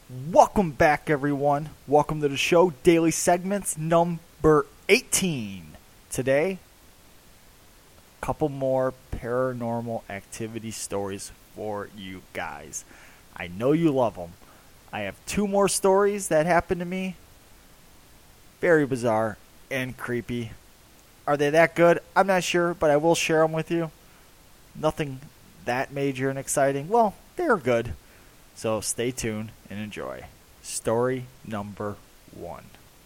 Welcome back, everyone. Welcome to the show, Daily Segments number 18. Today, a couple more paranormal activity stories for you guys. I know you love them. I have two more stories that happened to me. Very bizarre and creepy. Are they that good? I'm not sure, but I will share them with you. Nothing that major and exciting. Well, they're good. So stay tuned and enjoy. Story number 1.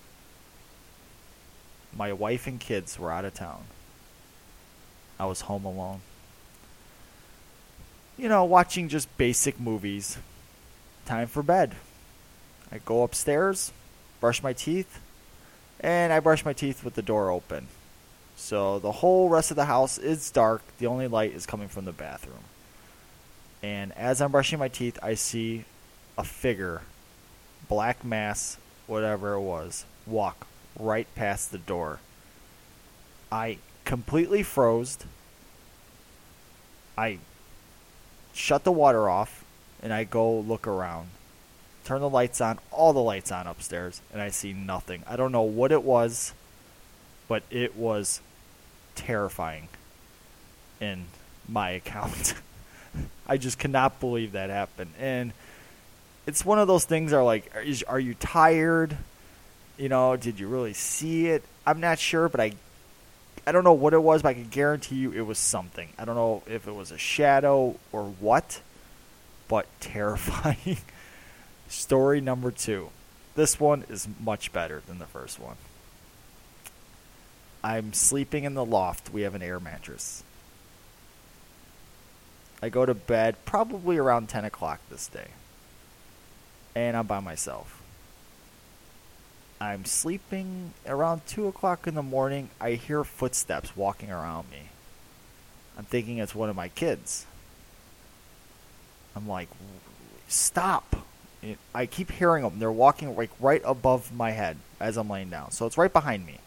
My wife and kids were out of town. I was home alone. Watching just basic movies. Time for bed. I go upstairs, brush my teeth, and I brush my teeth with the door open. So the whole rest of the house is dark. The only light is coming from the bathroom. And as I'm brushing my teeth, I see a figure, black mass, whatever it was, walk right past the door. I completely froze. I shut the water off, and I go look around. Turn the lights on, all the lights on upstairs, and I see nothing. I don't know what it was, but it was terrifying in my account. I just cannot believe that happened. And it's one of those things are you tired? Did you really see it? I'm not sure, but I don't know what it was, but I can guarantee you it was something. I don't know if it was a shadow or what, but terrifying. Story number 2. This one is much better than the first one. I'm sleeping in the loft. We have an air mattress. I go to bed probably around 10 o'clock this day. And I'm by myself. I'm sleeping around 2 o'clock in the morning. I hear footsteps walking around me. I'm thinking it's one of my kids. I'm like, stop. I keep hearing them. They're walking right above my head as I'm laying down. So it's right behind me.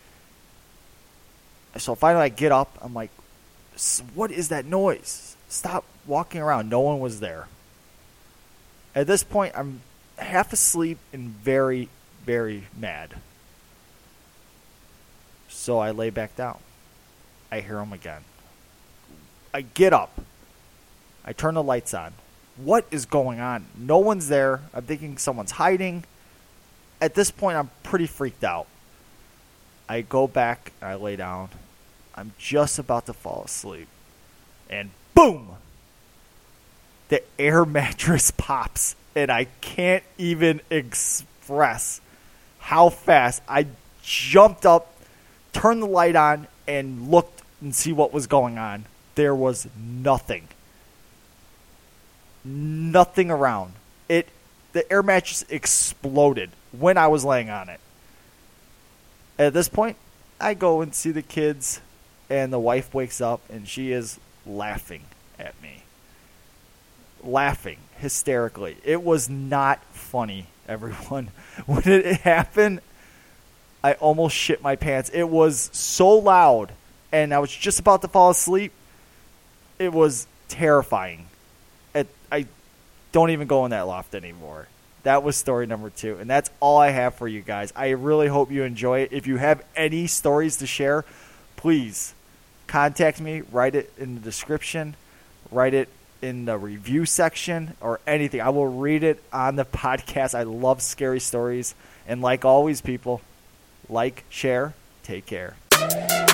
So finally I get up. I'm like, what is that noise? Stop walking around. No one was there. At this point, I'm half asleep and very, very mad. So I lay back down. I hear them again. I get up. I turn the lights on. What is going on? No one's there. I'm thinking someone's hiding. At this point, I'm pretty freaked out. I go back and I lay down. I'm just about to fall asleep. And boom! The air mattress pops. And I can't even express how fast I jumped up, turned the light on, and looked and see what was going on. There was nothing. Nothing around. The air mattress exploded when I was laying on it. At this point, I go and see the kids, and the wife wakes up, and she is laughing at me. Laughing hysterically. It was not funny, everyone. When it happened, I almost shit my pants. It was so loud, and I was just about to fall asleep. It was terrifying. I don't even go in that loft anymore. That was story number 2, and that's all I have for you guys. I really hope you enjoy it. If you have any stories to share, please contact me. Write it in the description. Write it in the review section or anything. I will read it on the podcast. I love scary stories. And like always, people, like, share, take care.